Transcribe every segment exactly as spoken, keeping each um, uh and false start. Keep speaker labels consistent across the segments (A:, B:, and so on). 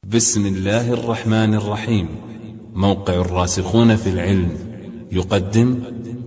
A: بسم الله الرحمن الرحيم. موقع الراسخون في العلم يقدم.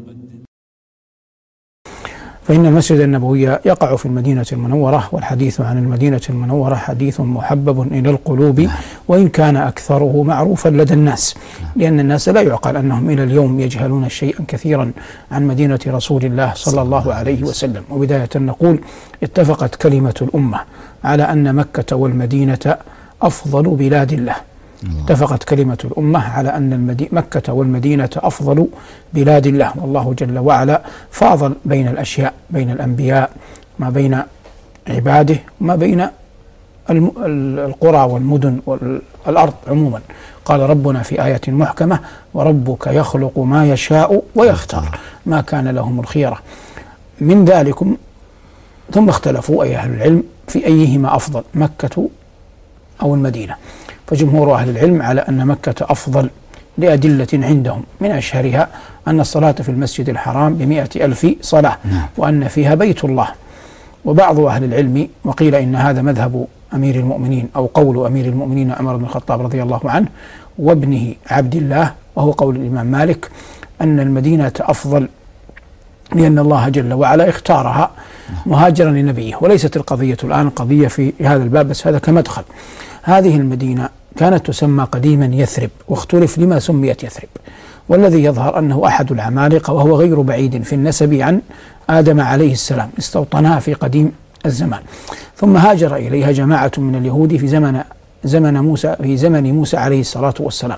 B: فإن المسجد النبوي يقع في المدينة المنورة، والحديث عن المدينة المنورة حديث محبب إلى القلوب، وإن كان أكثره معروفا لدى الناس، لأن الناس لا يعقل أنهم إلى اليوم يجهلون شيئا كثيرا عن مدينة رسول الله صلى الله عليه وسلم. وبداية نقول: اتفقت كلمة الأمة على أن مكة والمدينة أفضل بلاد الله. اتفقت كلمة الأمة على أن مكة والمدينة أفضل بلاد الله، والله جل وعلا فاضل بين الأشياء، بين الأنبياء، ما بين عباده، وما بين القرى والمدن والأرض عموما. قال ربنا في آية محكمة: وربك يخلق ما يشاء ويختار ما كان لهم الخيرة من ذلكم. ثم اختلفوا أي أهل العلم في أيهما أفضل، مكة أو المدينة. فجمهور أهل العلم على أن مكة أفضل لأدلة عندهم، من أشهرها أن الصلاة في المسجد الحرام بمئة ألف صلاة، وأن فيها بيت الله. وبعض أهل العلم، وقيل إن هذا مذهب أمير المؤمنين أو قول أمير المؤمنين عمر بن الخطاب رضي الله عنه وابنه عبد الله، وهو قول الإمام مالك، أن المدينة أفضل لأن الله جل وعلا اختارها مهاجرا لنبيه. وليست القضية الآن قضية في هذا الباب، بس هذا كمدخل. هذه المدينة كانت تسمى قديما يثرب، واختلف لما سميت يثرب، والذي يظهر أنه أحد العمالقة، وهو غير بعيد في النسب عن آدم عليه السلام، استوطنها في قديم الزمان. ثم هاجر إليها جماعة من اليهود في زمن زمن موسى في زمن موسى عليه الصلاة والسلام،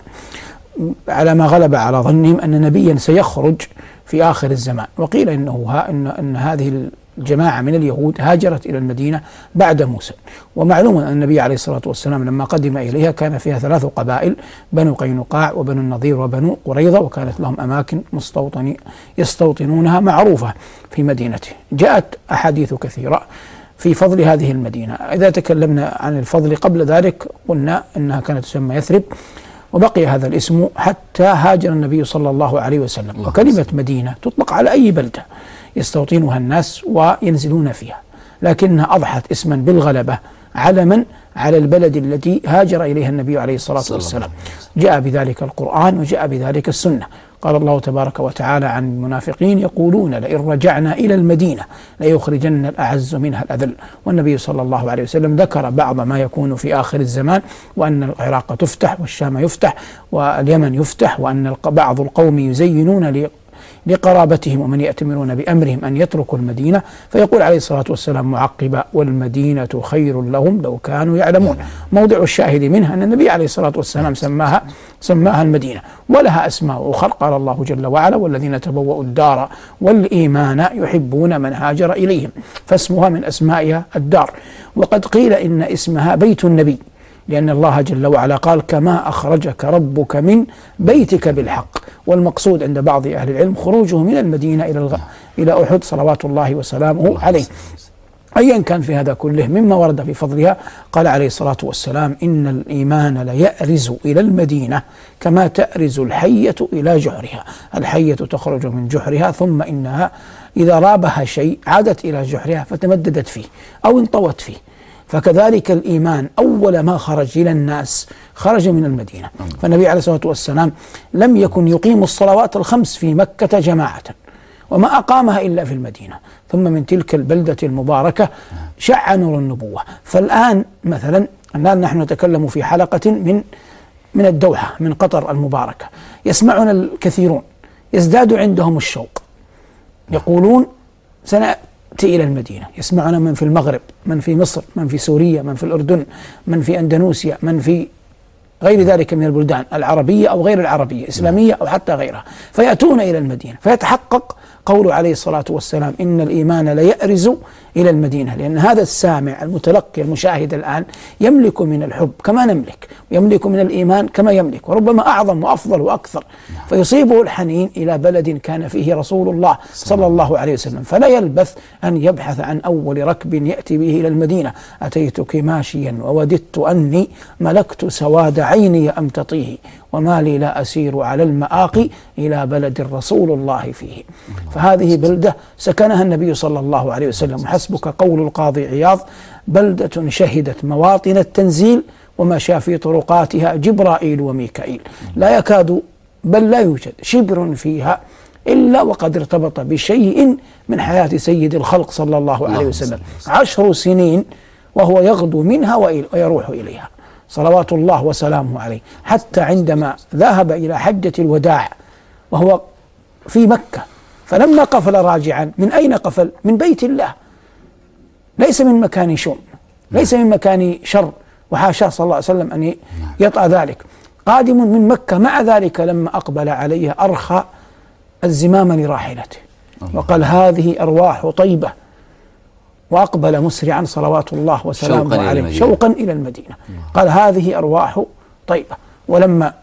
B: على ما غلب على ظنهم أن نبيا سيخرج في آخر الزمان. وقيل إنه ها إن, إن هذه الجماعة من اليهود هاجرت إلى المدينة بعد موسى. ومعلوم أن النبي عليه الصلاة والسلام لما قدم إليها كان فيها ثلاث قبائل: بنو قينقاع وبنو النضير وبنو قريظة، وكانت لهم أماكن مستوطن يستوطنونها معروفة في مدينته. جاءت أحاديث كثيرة في فضل هذه المدينة. إذا تكلمنا عن الفضل قبل ذلك قلنا أنها كانت تسمى يثرب، وبقي هذا الاسم حتى هاجر النبي صلى الله عليه وسلم. وكلمة مدينة تطلق على أي بلدة يستوطنها الناس وينزلون فيها، لكنها أضحت اسما بالغلبة علما على البلد التي هاجر إليها النبي عليه الصلاة والسلام. جاء بذلك القرآن وجاء بذلك السنة. قال الله تبارك وتعالى عن المنافقين: يقولون لئن رجعنا إلى المدينة ليخرجن الأعز منها الأذل. والنبي صلى الله عليه وسلم ذكر بعض ما يكون في آخر الزمان، وأن العراق تفتح والشام يفتح واليمن يفتح، وأن بعض القوم يزينون لقرابتهم ومن يأتمرون بأمرهم أن يتركوا المدينة. فيقول عليه الصلاة والسلام معقبا: والمدينة خير لهم لو كانوا يعلمون. موضع الشاهد منها أن النبي عليه الصلاة والسلام سماها سماها المدينة، ولها أسماء أخرى. قال الله جل وعلا: والذين تبوأوا الدار والإيمان يحبون من هاجر إليهم، فاسمها من أسمائها الدار. وقد قيل إن اسمها بيت النبي، لأن الله جل وعلا قال: كما أخرجك ربك من بيتك بالحق. والمقصود عند بعض أهل العلم خروجه من المدينة إلى الغ... إلى أحد صلوات الله وسلامه عليه. أيا كان في هذا كله مما ورد في فضلها، قال عليه الصلاة والسلام: إن الإيمان ليأرز إلى المدينة كما تأرز الحية إلى جحرها. الحية تخرج من جحرها، ثم إنها إذا رابها شيء عادت إلى جحرها فتمددت فيه أو انطوت فيه. فكذلك الإيمان أول ما خرج إلى الناس خرج من المدينة. فالنبي عليه الصلاة والسلام لم يكن يقيم الصلوات الخمس في مكة جماعة، وما أقامها إلا في المدينة. ثم من تلك البلدة المباركة شع نور النبوة. فالآن مثلا الآن نحن نتكلم في حلقة من من الدوحة، من قطر المباركة، يسمعنا الكثيرون، يزداد عندهم الشوق، يقولون: سنأتي إلى المدينة. يسمعنا من في المغرب، من في مصر، من في سوريا، من في الأردن، من في أندونيسيا، من في غير ذلك من البلدان العربية أو غير العربية، إسلامية أو حتى غيرها، فيأتون إلى المدينة. فيتحقق قول عليه الصلاة والسلام: إن الإيمان ليأرز إلى المدينة، لأن هذا السامع المتلقي المشاهد الآن يملك من الحب كما نملك، ويملك من الإيمان كما يملك، وربما أعظم وأفضل وأكثر، فيصيبه الحنين إلى بلد كان فيه رسول الله صلى الله عليه وسلم. فلا يلبث أن يبحث عن أول ركب يأتي به إلى المدينة: أتيتك ماشيا ووددت أني ملكت سواد عيني أمتطيه، وما لي لا أسير على المآقي إلى بلد رسول الله فيه. فهذه بلدة سكنها النبي صلى الله عليه وسلم. حسبك قول القاضي عياض: بلدة شهدت مواطن التنزيل ومشى في طرقاتها جبرائيل وميكائيل، لا يكاد بل لا يوجد شبر فيها إلا وقد ارتبط بشيء من حياة سيد الخلق صلى الله عليه وسلم. عشر سنين وهو يغدو منها ويروح إليها صلوات الله وسلامه عليه، حتى عندما ذهب إلى حجة الوداع وهو في مكة، فلما قفل راجعا، من أين قفل؟ من بيت الله، ليس من مكان شؤم، ليس من مكان شر، وحاشاه صلى الله عليه وسلم أن يطأ ذلك. قادم من مكة، مع ذلك لما أقبل عليه أرخى الزمام لراحلته وقال هذه أرواح طيبة، وأقبل مسرعا صلوات الله وسلامه عليه شوقا إلى المدينة. قال هذه أرواح طيبة. ولما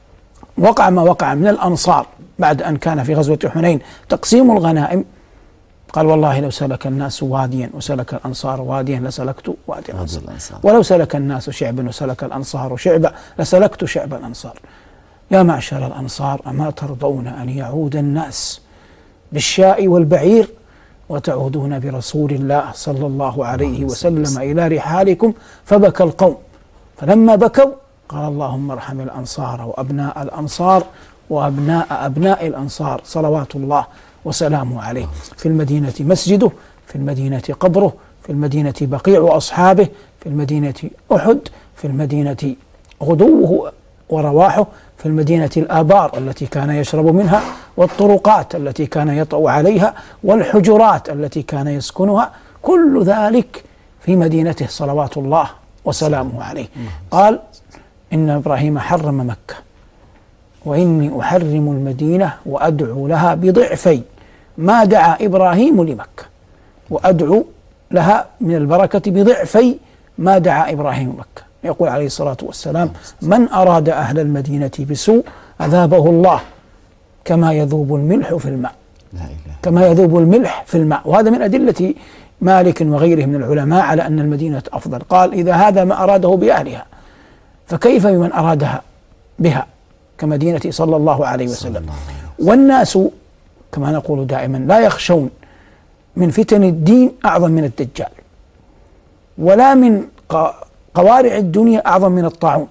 B: وقع ما وقع من الأنصار بعد أن كان في غزوة حنين تقسيم الغنائم، قال والله لو سلك الناس واديا وسلك الأنصار واديا لسلكت وادي الأنصار، ولو سلك الناس شعبا وسلك الأنصار شعبا لسلكت شعب الأنصار. يا معشر الأنصار، أما ترضون أن يعود الناس بالشاء والبعير وتعودون برسول الله صلى الله عليه وسلم إلى رحالكم؟ فبكى القوم، فلما بكوا قال اللهم ارحم الأنصار وأبناء الأنصار وأبناء أبناء الأنصار صلوات الله وسلامه عليه. في المدينة مسجده، في المدينة قبره، في المدينة بقيع أصحابه، في المدينة أحد، في المدينة غدوه ورواحه، في المدينة الآبار التي كان يشرب منها، والطرقات التي كان يطأ عليها، والحجرات التي كان يسكنها، كل ذلك في مدينته صلوات الله وسلامه عليه. قال إن إبراهيم حرم مكة وإني أحرم المدينة وأدعو لها بضعفي ما دعا إبراهيم لمكة، وأدعو لها من البركة بضعفي ما دعا إبراهيم مكة. يقول عليه الصلاة والسلام من أراد أهل المدينة بسوء أذابه الله كما يذوب الملح في الماء، كما يذوب الملح في الماء. وهذا من أدلة مالك وغيره من العلماء على أن المدينة أفضل. قال إذا هذا ما أراده بأهلها فكيف بمن أرادها بها كمدينة صلى الله عليه وسلم. والناس كما نقول دائما لا يخشون من فتن الدين أعظم من الدجال، ولا من قوارع الدنيا أعظم من الطاعون.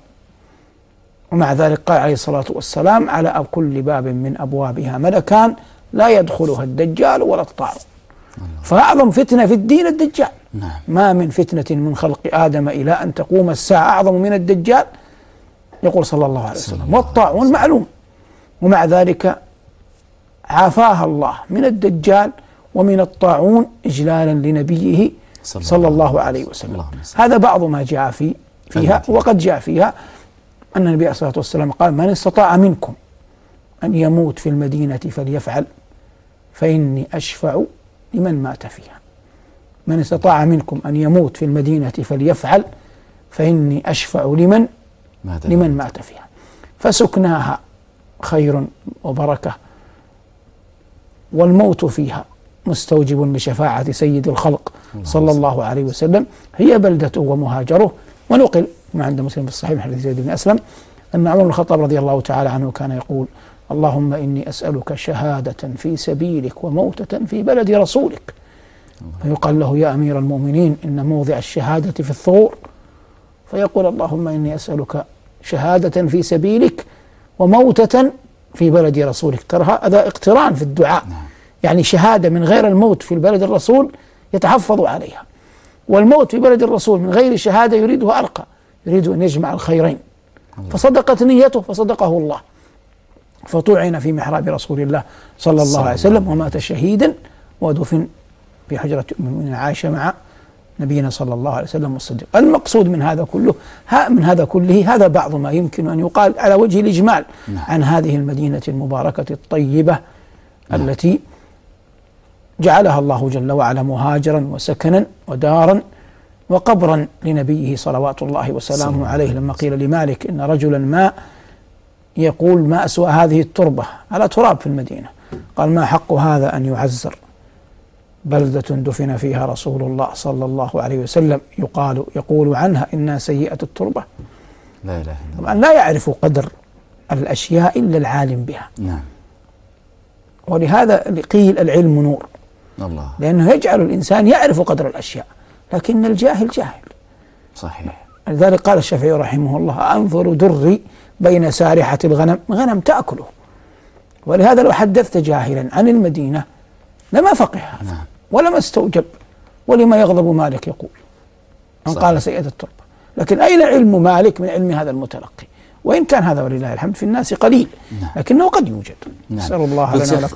B: ومع ذلك قال عليه الصلاة والسلام على كل باب من أبوابها ملكان لا يدخلها الدجال ولا الطاعون. فأعظم فتنة في الدين الدجال. ما من فتنة من خلق آدم إلى أن تقوم الساعة أعظم من الدجال، يقول صلى الله عليه وسلم، والطاعون معلوم. ومع ذلك عافاها الله من الدجال ومن الطاعون إجلالا لنبيه صلى الله عليه وسلم. هذا بعض ما جاء في فيها. وقد جاء فيها أن النبي عليه الصلاة والسلام قال من استطاع منكم أن يموت في المدينة فليفعل فإني أشفع لمن مات فيها. من استطاع منكم أن يموت في المدينة فليفعل فإني أشفع لمن لمن مات فيها. فسكناها خير وبركة، والموت فيها مستوجب لشفاعة سيد الخلق صلى الله عليه وسلم. هي بلدته ومهاجره. ونقل ما عند مسلم في الصحيح من حديث زيد بن أسلم أن عمر بن الخطاب رضي الله تعالى عنه كان يقول اللهم إني أسألك شهادة في سبيلك وموتة في بلد رسولك. فيقال له يا أمير المؤمنين إن موضع الشهادة في الثغور، فيقول اللهم إني أسألك شهادة في سبيلك وموتة في بلد رسولك. ترى هذا اقتران في الدعاء، يعني شهادة من غير الموت في البلد الرسول يتحفظ عليها، والموت في بلد الرسول من غير شهادة يريده أرقى، يريد أن يجمع الخيرين. فصدقت نيته فصدقه الله، فطعن في محراب رسول الله صلى الله عليه وسلم ومات شهيدا ودفن في حجرة أم المؤمنين عائشة مع نبينا صلى الله عليه وسلم والصديق. المقصود من هذا كله ها من هذا كله هذا بعض ما يمكن أن يقال على وجه الإجمال عن هذه المدينة المباركة الطيبة التي جعلها الله جل وعلا مهاجرا وسكنا ودارا وقبرا لنبيه صلوات الله وسلامه عليه. لما قيل لمالك إن رجلا ما يقول ما أسوأ هذه التربة على تراب في المدينة، قال ما حق هذا أن يعزر، بلدة دفن فيها رسول الله صلى الله عليه وسلم يقال يقول عنها إنها سيئة التربة.
C: لا إله إلا الله.
B: طبعا لا يعرف قدر الأشياء إلا العالم بها.
C: نعم.
B: ولهذا قيل العلم نور،
C: الله.
B: لأنه يجعل الإنسان يعرف قدر الأشياء، لكن الجاهل جاهل.
C: صحيح.
B: لذلك قال الشافعي رحمه الله: أنظر دري بين سارحة الغنم، غنم تأكله. ولهذا لو حدثت جاهلا عن المدينة لما فقه هذا ولما استوجب. ولما يغضب مالك يقول أن قال سيد التربة. لكن أين علم مالك من علم هذا المتلقي؟ وإن كان هذا ولله الحمد في الناس قليل، لكنه قد يوجد. نسأل الله لنا ولكم